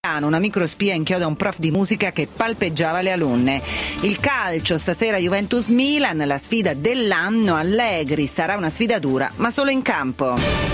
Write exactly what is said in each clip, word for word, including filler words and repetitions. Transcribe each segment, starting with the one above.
Una microspia inchioda un prof di musica che palpeggiava le alunne. Il calcio, stasera Juventus-Milan, la sfida dell'anno. Allegri, sarà una sfida dura, ma solo in campo.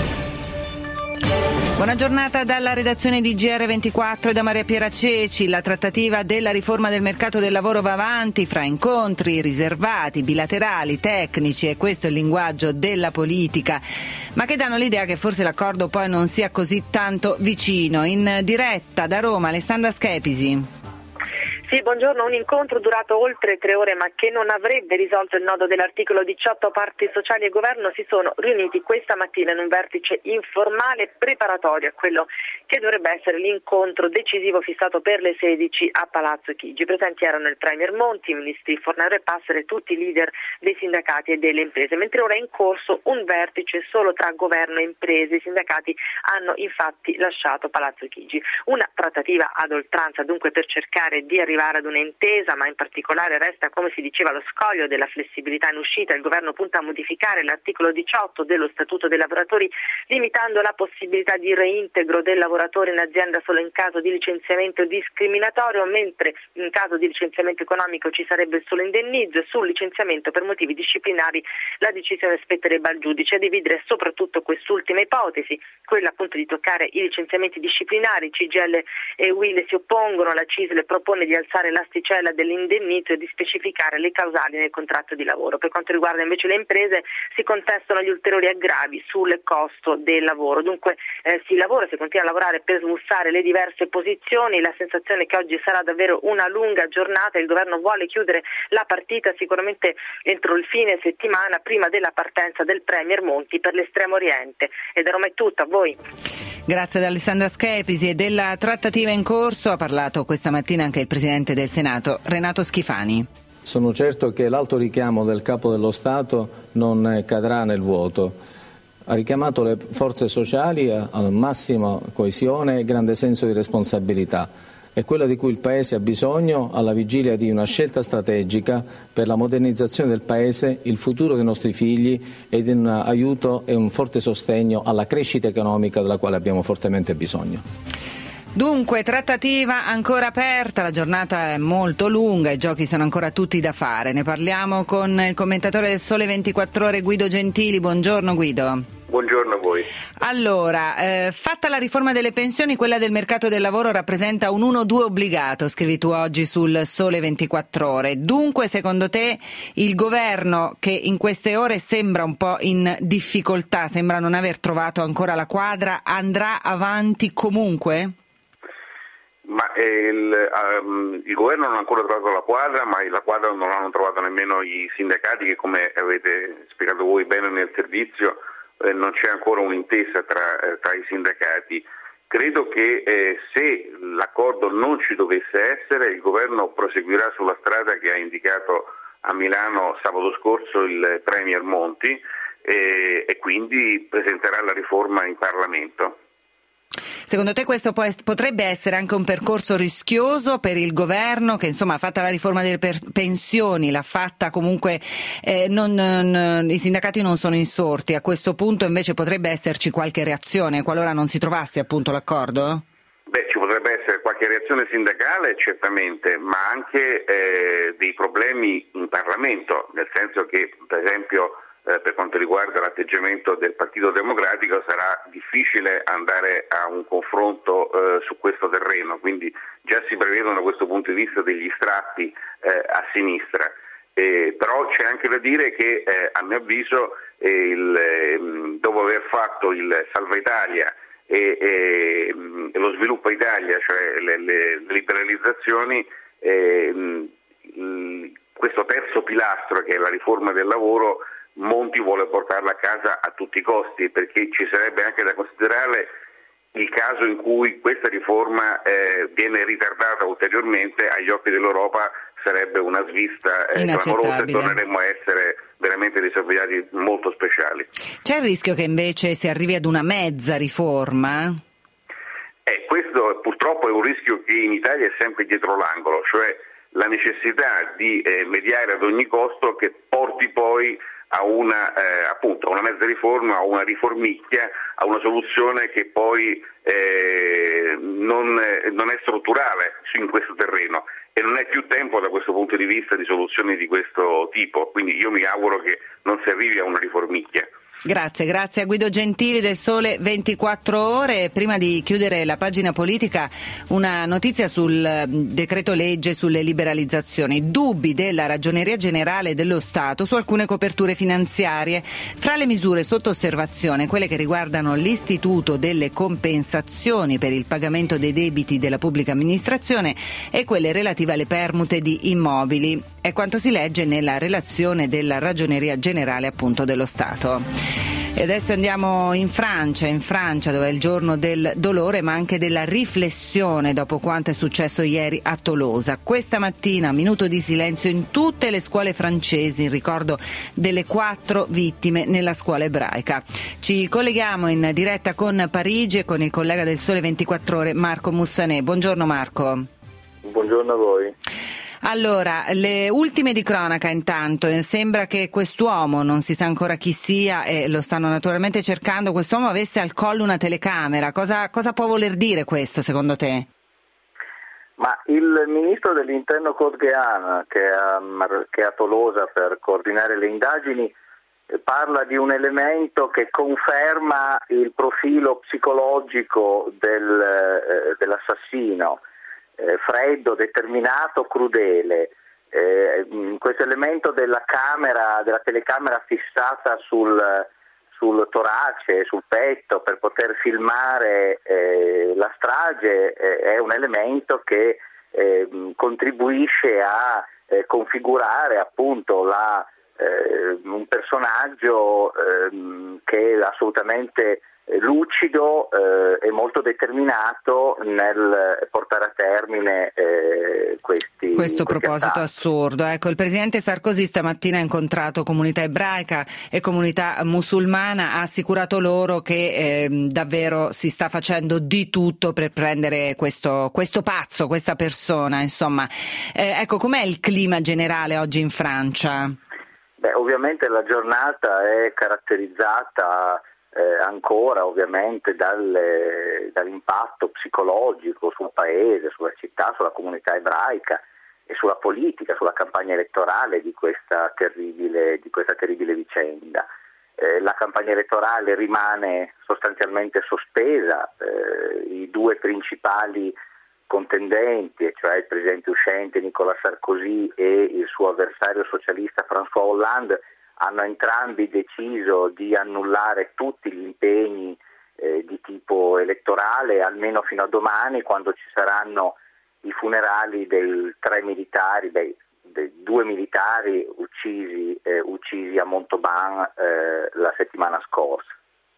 Buona giornata dalla redazione di G R ventiquattro e da Maria Piera Ceci. La trattativa della riforma del mercato del lavoro va avanti fra incontri riservati, bilaterali, tecnici, e questo è il linguaggio della politica, ma che danno l'idea che forse l'accordo poi non sia così tanto vicino. In diretta da Roma, Alessandra Schepisi. Sì, buongiorno. Un incontro durato oltre tre ore ma che non avrebbe risolto il nodo dell'articolo diciotto. Parti sociali e governo si sono riuniti questa mattina in un vertice informale preparatorio a quello che dovrebbe essere l'incontro decisivo fissato per le sedici a Palazzo Chigi. Presenti erano il Premier Monti, i ministri Fornero e Passera e tutti i leader dei sindacati e delle imprese, mentre ora è in corso un vertice solo tra governo e imprese. I sindacati hanno infatti lasciato Palazzo Chigi. Una trattativa ad oltranza dunque per cercare di arrivare ad una intesa, ma in particolare resta, come si diceva, lo scoglio della flessibilità in uscita. Il governo punta a modificare l'articolo diciotto dello Statuto dei lavoratori, limitando la possibilità di reintegro del lavoratore in azienda solo in caso di licenziamento discriminatorio, mentre in caso di licenziamento economico ci sarebbe il solo indennizzo, e sul licenziamento per motivi disciplinari la decisione spetterebbe al giudice a dividere soprattutto quest'ultima ipotesi, quella appunto di toccare i licenziamenti disciplinari. C G I L e U I L si oppongono, la C I S L propone di alzare l'asticella dell'indennizzo e di specificare le causali nel contratto di lavoro. Per quanto riguarda invece le imprese, si contestano gli ulteriori aggravi sul costo del lavoro. Dunque eh, si lavora, si continua a lavorare per smussare le diverse posizioni. La sensazione è che oggi sarà davvero una lunga giornata. Il governo vuole chiudere la partita sicuramente entro il fine settimana, prima della partenza del Premier Monti per l'Estremo Oriente. E da Roma è tutto, a voi. Grazie ad Alessandra Schepisi. E della trattativa in corso ha parlato questa mattina anche il Presidente del Senato, Renato Schifani. Sono certo che l'alto richiamo del Capo dello Stato non cadrà nel vuoto. Ha richiamato le forze sociali al massimo coesione e grande senso di responsabilità. È quella di cui il Paese ha bisogno alla vigilia di una scelta strategica per la modernizzazione del Paese, il futuro dei nostri figli ed un aiuto e un forte sostegno alla crescita economica della quale abbiamo fortemente bisogno. Dunque, trattativa ancora aperta, la giornata è molto lunga, i giochi sono ancora tutti da fare. Ne parliamo con il commentatore del Sole ventiquattro Ore, Guido Gentili. Buongiorno Guido. Buongiorno a voi. Allora, eh, fatta la riforma delle pensioni, quella del mercato del lavoro rappresenta un uno due obbligato, scrivi tu oggi sul Sole ventiquattro Ore. Dunque, secondo te, il governo, che in queste ore sembra un po' in difficoltà, sembra non aver trovato ancora la quadra, andrà avanti comunque? Ma eh, il, um, il governo non ha ancora trovato la quadra, ma la quadra non l'hanno trovato nemmeno i sindacati, che, come avete spiegato voi bene nel servizio, eh, non c'è ancora un'intesa tra, eh, tra i sindacati. Credo che eh, se l'accordo non ci dovesse essere, il governo proseguirà sulla strada che ha indicato a Milano sabato scorso il Premier Monti eh, e quindi presenterà la riforma in Parlamento. Secondo te questo può, potrebbe essere anche un percorso rischioso per il governo, che insomma ha fatto la riforma delle per- pensioni, l'ha fatta comunque, eh, non, non, i sindacati non sono insorti, a questo punto invece potrebbe esserci qualche reazione qualora non si trovasse appunto l'accordo? Beh, ci potrebbe essere qualche reazione sindacale certamente, ma anche eh, dei problemi in Parlamento, nel senso che per esempio Eh, per quanto riguarda l'atteggiamento del Partito Democratico sarà difficile andare a un confronto eh, su questo terreno, quindi già si prevedono da questo punto di vista degli strappi eh, a sinistra, eh, però c'è anche da dire che eh, a mio avviso eh, il, eh, dopo aver fatto il Salva Italia e, e, e lo Sviluppo Italia, cioè le, le liberalizzazioni, eh, mh, questo terzo pilastro che è la riforma del lavoro, Monti vuole portarla a casa a tutti i costi, perché ci sarebbe anche da considerare il caso in cui questa riforma eh, viene ritardata ulteriormente. Agli occhi dell'Europa sarebbe una svista eh, clamorosa e torneremmo a essere veramente dei sorvegliati molto speciali. C'è il rischio che invece si arrivi ad una mezza riforma? Eh, questo purtroppo è un rischio che in Italia è sempre dietro l'angolo, cioè la necessità di eh, mediare ad ogni costo che porti poi a una, eh, appunto, a una mezza riforma, a una riformicchia, a una soluzione che poi eh, non, eh, non è strutturale in questo terreno e non è più tempo da questo punto di vista di soluzioni di questo tipo, quindi io mi auguro che non si arrivi a una riformicchia. Grazie, grazie a Guido Gentili del Sole ventiquattro Ore. Prima di chiudere la pagina politica, una notizia sul decreto legge sulle liberalizzazioni. Dubbi della Ragioneria Generale dello Stato su alcune coperture finanziarie. Fra le misure sotto osservazione, quelle che riguardano l'istituto delle compensazioni per il pagamento dei debiti della pubblica amministrazione e quelle relative alle permute di immobili. È quanto si legge nella relazione della Ragioneria Generale appunto dello Stato. E adesso andiamo in Francia, in Francia dove è il giorno del dolore ma anche della riflessione dopo quanto è successo ieri a Tolosa. Questa mattina minuto di silenzio in tutte le scuole francesi in ricordo delle quattro vittime nella scuola ebraica. Ci colleghiamo in diretta con Parigi e con il collega del Sole ventiquattro Ore Marco Mussanè. Buongiorno Marco. Buongiorno a voi. Allora, le ultime di cronaca intanto, sembra che quest'uomo, non si sa ancora chi sia e lo stanno naturalmente cercando, quest'uomo avesse al collo una telecamera. Cosa, cosa può voler dire questo secondo te? Ma il ministro dell'interno Cosghean, che è a, che è a Tolosa per coordinare le indagini, parla di un elemento che conferma il profilo psicologico del, eh, dell'assassino. Eh, freddo, determinato, crudele. Eh, questo elemento della camera, della telecamera fissata sul, sul torace, sul petto per poter filmare eh, la strage eh, è un elemento che eh, contribuisce a eh, configurare appunto la, eh, un personaggio eh, che è assolutamente lucido eh, e molto determinato nel portare a termine eh, questi questo questi proposito attacchi. assurdo. Ecco, il presidente Sarkozy stamattina ha incontrato comunità ebraica e comunità musulmana, ha assicurato loro che eh, davvero si sta facendo di tutto per prendere questo, questo pazzo, questa persona, insomma. Eh, ecco, com'è il clima generale oggi in Francia? Beh, ovviamente la giornata è caratterizzata Eh, ancora ovviamente dalle, dall'impatto psicologico sul paese, sulla città, sulla comunità ebraica e sulla politica, sulla campagna elettorale di questa terribile, di questa terribile vicenda. Eh, la campagna elettorale rimane sostanzialmente sospesa, eh, i due principali contendenti, cioè il presidente uscente Nicolas Sarkozy e il suo avversario socialista François Hollande, hanno entrambi deciso di annullare tutti gli impegni eh, di tipo elettorale, almeno fino a domani, quando ci saranno i funerali dei tre militari, dei, dei due militari uccisi, eh, uccisi a Montauban eh, la settimana scorsa.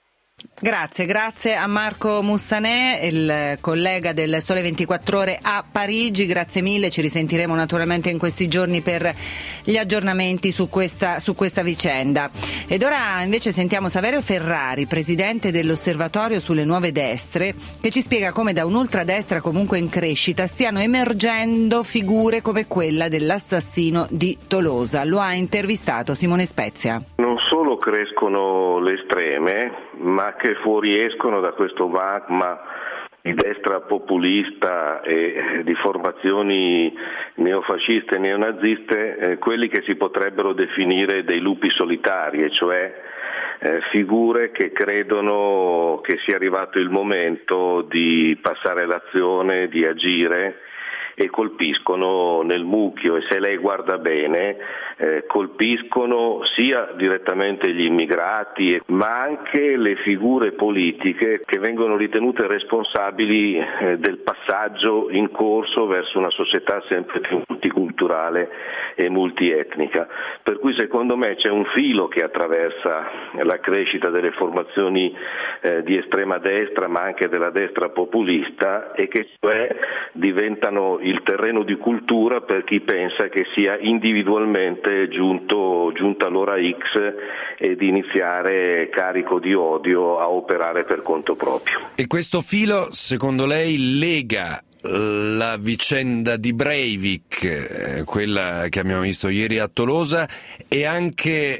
Grazie, grazie a Marco Mussanè, il collega del Sole ventiquattro Ore a Parigi, grazie mille, ci risentiremo naturalmente in questi giorni per gli aggiornamenti su questa, su questa vicenda. Ed ora invece sentiamo Saverio Ferrari, presidente dell'Osservatorio sulle nuove destre, che ci spiega come da un'ultradestra comunque in crescita stiano emergendo figure come quella dell'assassino di Tolosa. Lo ha intervistato Simone Spezia. Non solo crescono le estreme, ma che fuoriescono da questo magma di destra populista e di formazioni neofasciste e neonaziste, eh, quelli che si potrebbero definire dei lupi solitari, cioè eh, figure che credono che sia arrivato il momento di passare all'azione, di agire, e colpiscono nel mucchio, e se lei guarda bene eh, colpiscono sia direttamente gli immigrati ma anche le figure politiche che vengono ritenute responsabili eh, del passaggio in corso verso una società sempre più multiculturale e multietnica, per cui secondo me c'è un filo che attraversa la crescita delle formazioni eh, di estrema destra ma anche della destra populista, e che cioè diventano il terreno di cultura per chi pensa che sia individualmente giunto, giunta l'ora X e di iniziare carico di odio a operare per conto proprio. E questo filo, secondo lei, lega la vicenda di Breivik, eh, quella che abbiamo visto ieri a Tolosa, e anche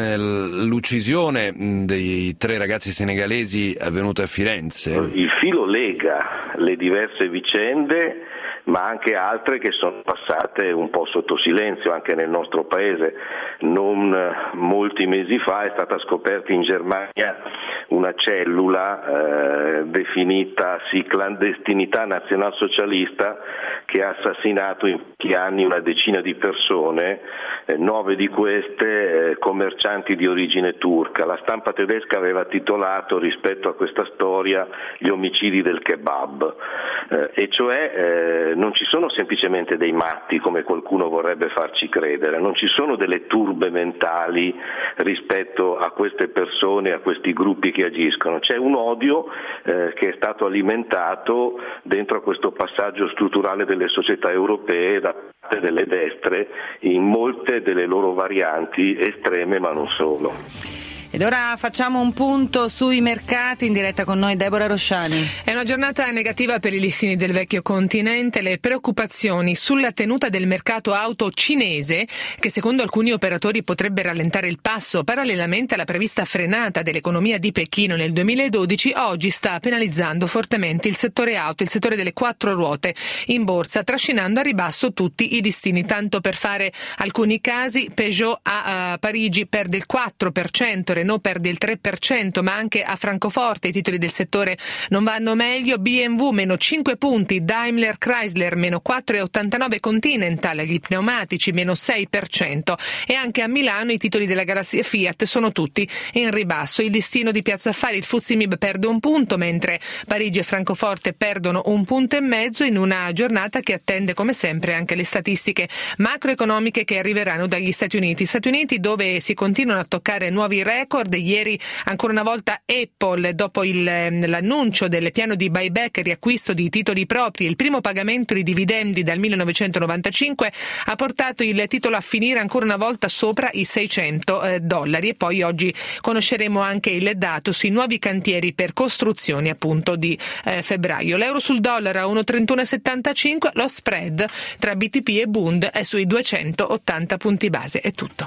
mh, l'uccisione mh, dei tre ragazzi senegalesi avvenuta a Firenze. Il filo lega le diverse vicende, ma anche altre che sono passate un po' sotto silenzio anche nel nostro paese. Non molti mesi fa è stata scoperta in Germania una cellula eh, definita sì, clandestinità nazionalsocialista, che ha assassinato in pochi anni una decina di persone, eh, nove di queste eh, commercianti di origine turca. La stampa tedesca aveva titolato rispetto a questa storia gli omicidi del kebab, eh, e cioè eh, non ci sono semplicemente dei matti come qualcuno vorrebbe farci credere, non ci sono delle turbe mentali rispetto a queste persone, a questi gruppi che agiscono, c'è un odio eh, che è stato alimentato dentro a questo passaggio strutturale delle società europee da parte delle destre in molte delle loro varianti estreme, ma non solo. Ed ora facciamo un punto sui mercati, in diretta con noi Deborah Rosciani. È una giornata negativa per i listini del vecchio continente. Le preoccupazioni sulla tenuta del mercato auto cinese, che secondo alcuni operatori potrebbe rallentare il passo parallelamente alla prevista frenata dell'economia di Pechino nel duemiladodici, oggi sta penalizzando fortemente il settore auto, il settore delle quattro ruote in borsa, trascinando a ribasso tutti i listini. Tanto per fare alcuni casi, Peugeot a uh, Parigi perde il quattro per cento, Renault perde il tre per cento, ma anche a Francoforte i titoli del settore non vanno meglio. B M W meno cinque punti, Daimler Chrysler meno quattro virgola ottantanove, Continental, gli pneumatici meno sei per cento, e anche a Milano i titoli della galassia Fiat sono tutti in ribasso. Il listino di Piazza Affari, il F T S E M I B perde un punto, mentre Parigi e Francoforte perdono un punto e mezzo, in una giornata che attende come sempre anche le statistiche macroeconomiche che arriveranno dagli Stati Uniti. Stati Uniti dove si continuano a toccare nuovi record. Ieri ancora una volta Apple, dopo il, l'annuncio del piano di buyback e riacquisto di titoli propri e il primo pagamento di dividendi dal millenovecentonovantacinque, ha portato il titolo a finire ancora una volta sopra i seicento eh, dollari. E poi oggi conosceremo anche il dato sui nuovi cantieri per costruzioni appunto di eh, febbraio. L'euro sul dollaro a uno virgola trentuno settantacinque, lo spread tra B T P e Bund è sui duecentottanta punti base. È tutto.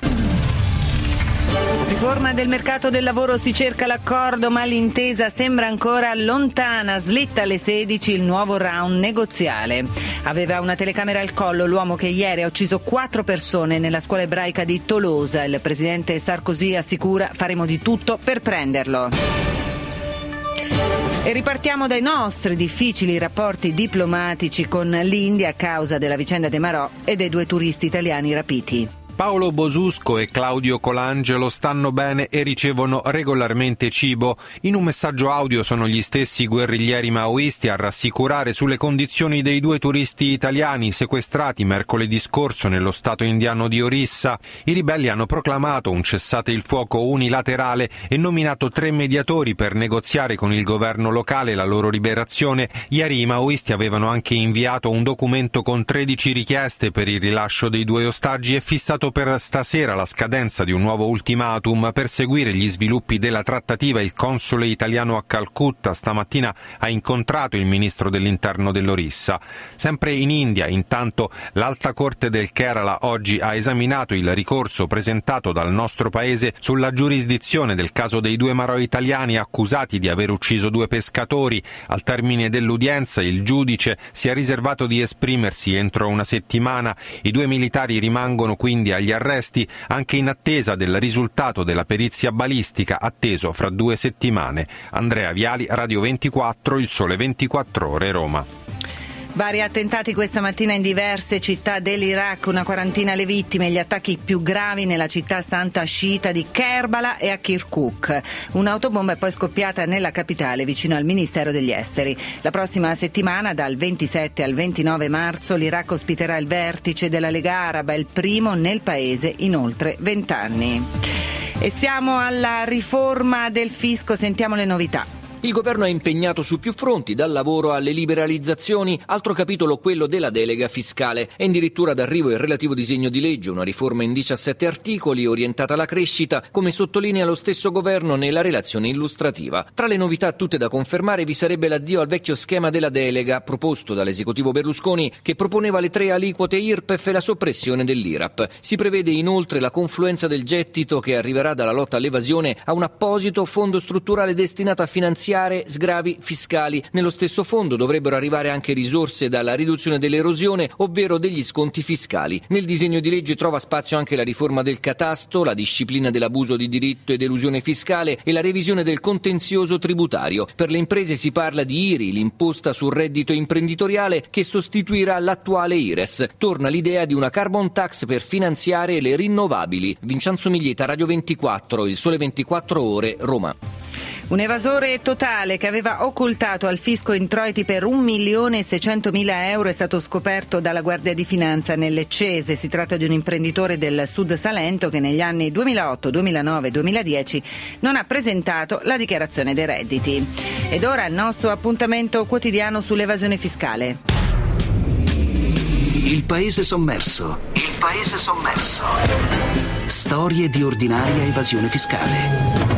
Riforma del mercato del lavoro, si cerca l'accordo ma l'intesa sembra ancora lontana, slitta alle sedici il nuovo round negoziale. Aveva una telecamera al collo l'uomo che ieri ha ucciso quattro persone nella scuola ebraica di Tolosa. Il presidente Sarkozy assicura: faremo di tutto per prenderlo. E ripartiamo dai nostri difficili rapporti diplomatici con l'India a causa della vicenda dei Marò e dei due turisti italiani rapiti. Paolo Bosusco e Claudio Colangelo stanno bene e ricevono regolarmente cibo. In un messaggio audio sono gli stessi guerriglieri maoisti a rassicurare sulle condizioni dei due turisti italiani sequestrati mercoledì scorso nello stato indiano di Orissa. I ribelli hanno proclamato un cessate il fuoco unilaterale e nominato tre mediatori per negoziare con il governo locale la loro liberazione. Ieri i maoisti avevano anche inviato un documento con tredici richieste per il rilascio dei due ostaggi e fissato per stasera la scadenza di un nuovo ultimatum. Per seguire gli sviluppi della trattativa, il console italiano a Calcutta stamattina ha incontrato il ministro dell'interno dell'Orissa. Sempre in India, intanto, l'Alta Corte del Kerala oggi ha esaminato il ricorso presentato dal nostro paese sulla giurisdizione del caso dei due marò italiani accusati di aver ucciso due pescatori. Al termine dell'udienza il giudice si è riservato di esprimersi entro una settimana. I due militari rimangono quindi agli arresti, anche in attesa del risultato della perizia balistica atteso fra due settimane. Andrea Viali, Radio ventiquattro, Il Sole ventiquattro Ore, Roma. Vari attentati questa mattina in diverse città dell'Iraq, una quarantina le vittime, gli attacchi più gravi nella città santa sciita di Kerbala e a Kirkuk. Un'autobomba è poi scoppiata nella capitale vicino al Ministero degli Esteri. La prossima settimana, dal ventisette al ventinove marzo, l'Iraq ospiterà il vertice della Lega Araba, il primo nel paese in oltre vent'anni. E siamo alla riforma del fisco, sentiamo le novità. Il governo è impegnato su più fronti, dal lavoro alle liberalizzazioni, altro capitolo quello della delega fiscale. È addirittura d'arrivo il relativo disegno di legge, una riforma in diciassette articoli orientata alla crescita, come sottolinea lo stesso governo nella relazione illustrativa. Tra le novità tutte da confermare vi sarebbe l'addio al vecchio schema della delega proposto dall'esecutivo Berlusconi, che proponeva le tre aliquote I R P E F e la soppressione dell'I R A P. Si prevede inoltre la confluenza del gettito che arriverà dalla lotta all'evasione a un apposito fondo strutturale destinato a finanziare sgravi fiscali. Nello stesso fondo dovrebbero arrivare anche risorse dalla riduzione dell'erosione, ovvero degli sconti fiscali. Nel disegno di legge trova spazio anche la riforma del catasto, la disciplina dell'abuso di diritto ed elusione fiscale e la revisione del contenzioso tributario. Per le imprese si parla di I R I, l'imposta sul reddito imprenditoriale, che sostituirà l'attuale I R E S. Torna l'idea di una carbon tax per finanziare le rinnovabili. Vincenzo Miglieta, Radio ventiquattro, Il Sole ventiquattro Ore, Roma. Un evasore totale che aveva occultato al fisco introiti per un milione e seicentomila euro è stato scoperto dalla Guardia di Finanza nel Leccese. Si tratta di un imprenditore del Sud Salento che negli anni duemilaotto, duemilanove e duemiladieci non ha presentato la dichiarazione dei redditi. Ed ora il nostro appuntamento quotidiano sull'evasione fiscale. Il paese sommerso. Il paese sommerso. Storie di ordinaria evasione fiscale.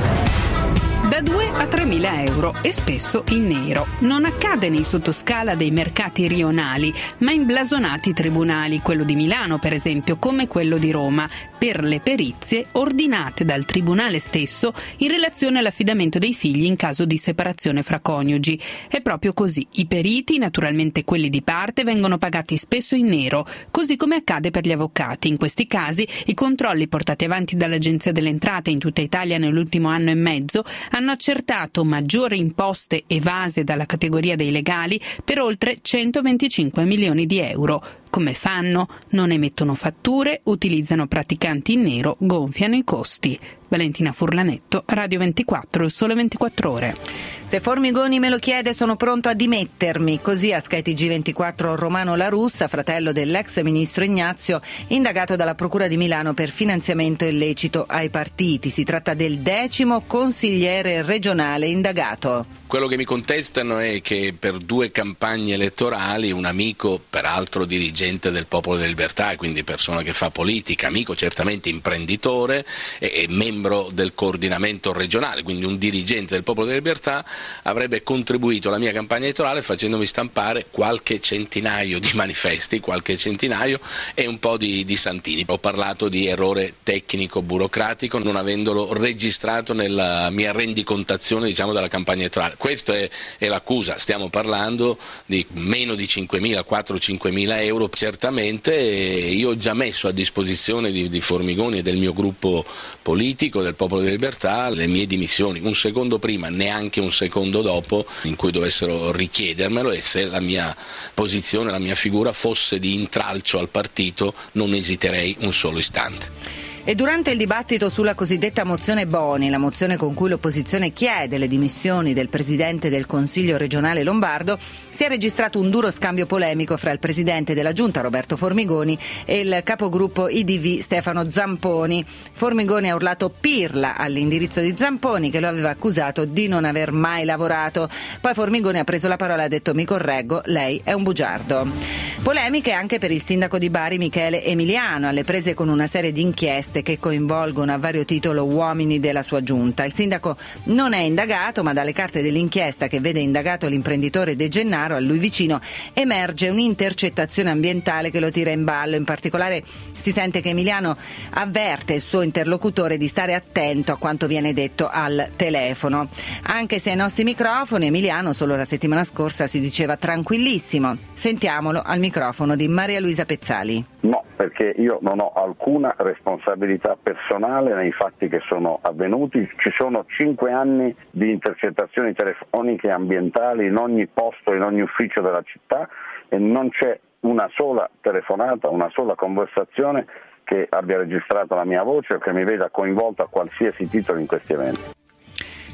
Da due a tremila euro e spesso in nero. Non accade nei sottoscala dei mercati rionali, ma in blasonati tribunali, quello di Milano per esempio, come quello di Roma, per le perizie ordinate dal tribunale stesso in relazione all'affidamento dei figli in caso di separazione fra coniugi. È proprio così. I periti, naturalmente quelli di parte, vengono pagati spesso in nero, così come accade per gli avvocati. In questi casi i controlli portati avanti dall'Agenzia delle Entrate in tutta Italia nell'ultimo anno e mezzo hanno accertato maggiori imposte evase dalla categoria dei legali per oltre centoventicinque milioni di euro. Come fanno? Non emettono fatture, utilizzano praticanti in nero, gonfiano i costi. Valentina Furlanetto, Radio ventiquattro, Il Sole ventiquattro Ore. Se Formigoni me lo chiede sono pronto a dimettermi, così a Sky T G ventiquattro Romano La Russa, fratello dell'ex ministro Ignazio, indagato dalla Procura di Milano per finanziamento illecito ai partiti. Si tratta del decimo consigliere regionale indagato. Quello che mi contestano è che per due campagne elettorali un amico, peraltro dirigente del Popolo della Libertà, quindi persona che fa politica, amico certamente imprenditore e, e membro del coordinamento regionale, quindi un dirigente del Popolo della Libertà, avrebbe contribuito alla mia campagna elettorale facendomi stampare qualche centinaio di manifesti, qualche centinaio e un po' di, di santini. Ho parlato di errore tecnico burocratico non avendolo registrato nella mia rendicontazione, diciamo, della campagna elettorale. Questa è, è l'accusa, stiamo parlando di meno di cinquemila, quattro-cinquemila euro. Certamente io ho già messo a disposizione di, di Formigoni e del mio gruppo politico, del Popolo della Libertà, le mie dimissioni, un secondo prima, neanche un secondo dopo, in cui dovessero richiedermelo, e se la mia posizione, la mia figura fosse di intralcio al partito non esiterei un solo istante. E durante il dibattito sulla cosiddetta mozione Boni, la mozione con cui l'opposizione chiede le dimissioni del presidente del Consiglio regionale lombardo, si è registrato un duro scambio polemico fra il presidente della Giunta Roberto Formigoni e il capogruppo I D V Stefano Zamponi. Formigoni ha urlato pirla all'indirizzo di Zamponi, che lo aveva accusato di non aver mai lavorato. Poi Formigoni ha preso la parola e ha detto: mi correggo, lei è un bugiardo. Polemiche anche per il sindaco di Bari Michele Emiliano, alle prese con una serie di inchieste che coinvolgono a vario titolo uomini della sua giunta. Il sindaco non è indagato, ma dalle carte dell'inchiesta che vede indagato l'imprenditore De Gennaro, a lui vicino, emerge un'intercettazione ambientale che lo tira in ballo. In particolare si sente che Emiliano avverte il suo interlocutore di stare attento a quanto viene detto al telefono. Anche se ai nostri microfoni Emiliano solo la settimana scorsa si diceva tranquillissimo. Sentiamolo al microfono di Maria Luisa Pezzali. No, perché io non ho alcuna responsabilità personale nei fatti che sono avvenuti. Ci sono cinque anni di intercettazioni telefoniche ambientali in ogni posto, in ogni ufficio della città, e non c'è una sola telefonata, una sola conversazione che abbia registrato la mia voce o che mi veda coinvolto a qualsiasi titolo in questi eventi.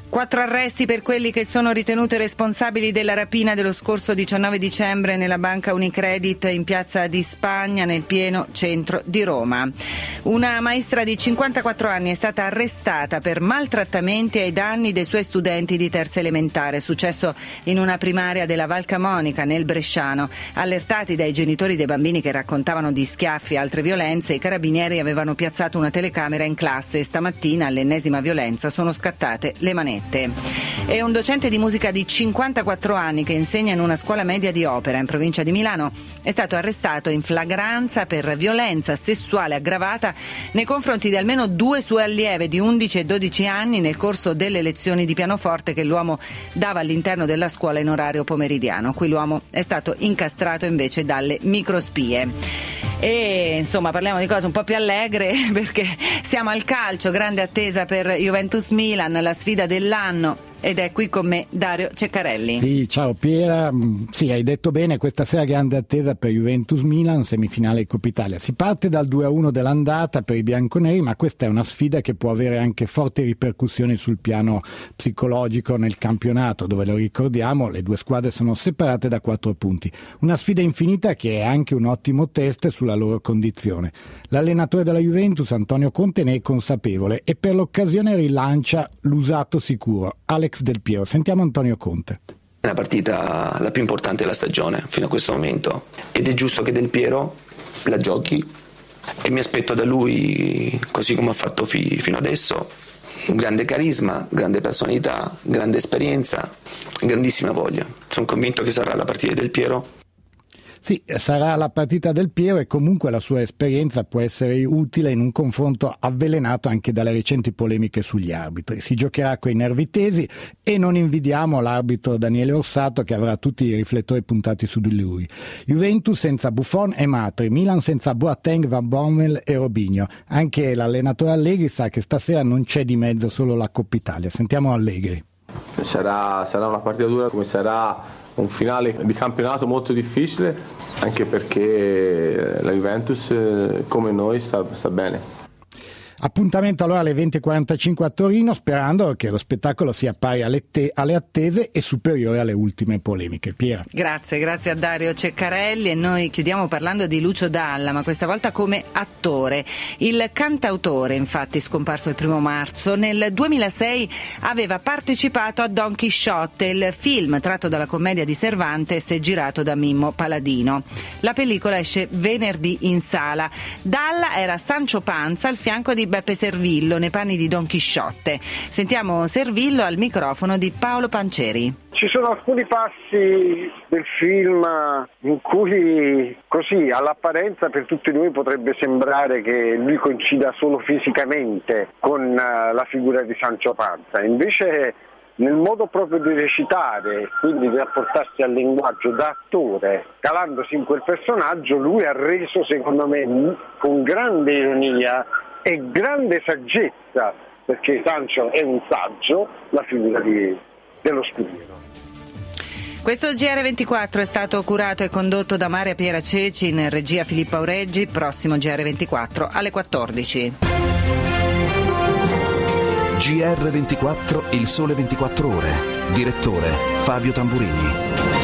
Quattro arresti per quelli che sono ritenute responsabili della rapina dello scorso diciannove dicembre nella banca Unicredit in piazza di Spagna, nel pieno centro di Roma. Una maestra di cinquantaquattro anni è stata arrestata per maltrattamenti ai danni dei suoi studenti di terza elementare, successo in una primaria della Val Camonica nel Bresciano. Allertati dai genitori dei bambini che raccontavano di schiaffi e altre violenze, i carabinieri avevano piazzato una telecamera in classe e stamattina all'ennesima violenza sono scattate le manette. E un docente di musica di cinquantaquattro anni che insegna in una scuola media di opera in provincia di Milano è stato arrestato in flagranza per violenza sessuale aggravata nei confronti di almeno due sue allieve di undici e dodici anni nel corso delle lezioni di pianoforte che l'uomo dava all'interno della scuola in orario pomeridiano. Qui l'uomo è stato incastrato invece dalle microspie. E insomma parliamo di cose un po' più allegre perché siamo al calcio, grande attesa per Juventus Milan, la sfida dell'anno. Ed è qui con me Dario Ceccarelli. Sì, ciao Piera. Sì, hai detto bene, questa sera grande attesa per Juventus Milan, semifinale di Coppa Italia. Si parte dal due a uno dell'andata per i bianconeri, ma questa è una sfida che può avere anche forti ripercussioni sul piano psicologico nel campionato, dove, lo ricordiamo, le due squadre sono separate da quattro punti. Una sfida infinita che è anche un ottimo test sulla loro condizione. L'allenatore della Juventus, Antonio Conte, ne è consapevole e per l'occasione rilancia l'usato sicuro, Alex Del Piero. Sentiamo Antonio Conte. È la partita la più importante della stagione fino a questo momento ed è giusto che Del Piero la giochi e mi aspetto da lui, così come ha fatto fi- fino adesso, un grande carisma, grande personalità, grande esperienza, grandissima voglia. Sono convinto che sarà la partita di Del Piero. Sì, sarà la partita del Piero e comunque la sua esperienza può essere utile in un confronto avvelenato anche dalle recenti polemiche sugli arbitri. Si giocherà coi nervi tesi e non invidiamo l'arbitro Daniele Orsato che avrà tutti i riflettori puntati su di lui. Juventus senza Buffon e Matri, Milan senza Boateng, Van Bommel e Robinho. Anche l'allenatore Allegri sa che stasera non c'è di mezzo solo la Coppa Italia. Sentiamo Allegri. Sarà, sarà una partita dura come sarà un finale di campionato molto difficile, anche perché la Juventus come noi sta, sta bene. Appuntamento allora alle venti e quarantacinque a Torino, sperando che lo spettacolo sia pari alle, te- alle attese e superiore alle ultime polemiche. Piera. Grazie, grazie a Dario Ceccarelli e noi chiudiamo parlando di Lucio Dalla, ma questa volta come attore. Il cantautore, infatti, scomparso il primo marzo, nel duemilasei aveva partecipato a Don Chisciotte, il film tratto dalla commedia di Cervantes e girato da Mimmo Paladino. La pellicola esce venerdì in sala. Dalla era Sancho Panza al fianco di Beppe Servillo nei panni di Don Chisciotte. Sentiamo Servillo al microfono di Paolo Panceri. Ci sono alcuni passi del film in cui così all'apparenza per tutti noi potrebbe sembrare che lui coincida solo fisicamente con la figura di Sancho Panza, invece nel modo proprio di recitare, quindi di rapportarsi al linguaggio da attore, calandosi in quel personaggio, lui ha reso secondo me con grande ironia e grande saggezza, perché Sancho è un saggio, la figura di, dello scudiero. Questo G R ventiquattro è stato curato e condotto da Maria Piera Ceci, in regia Filippo Aureggi. Prossimo G R ventiquattro alle quattordici. G R ventiquattro, il sole ventiquattro ore. Direttore Fabio Tamburini.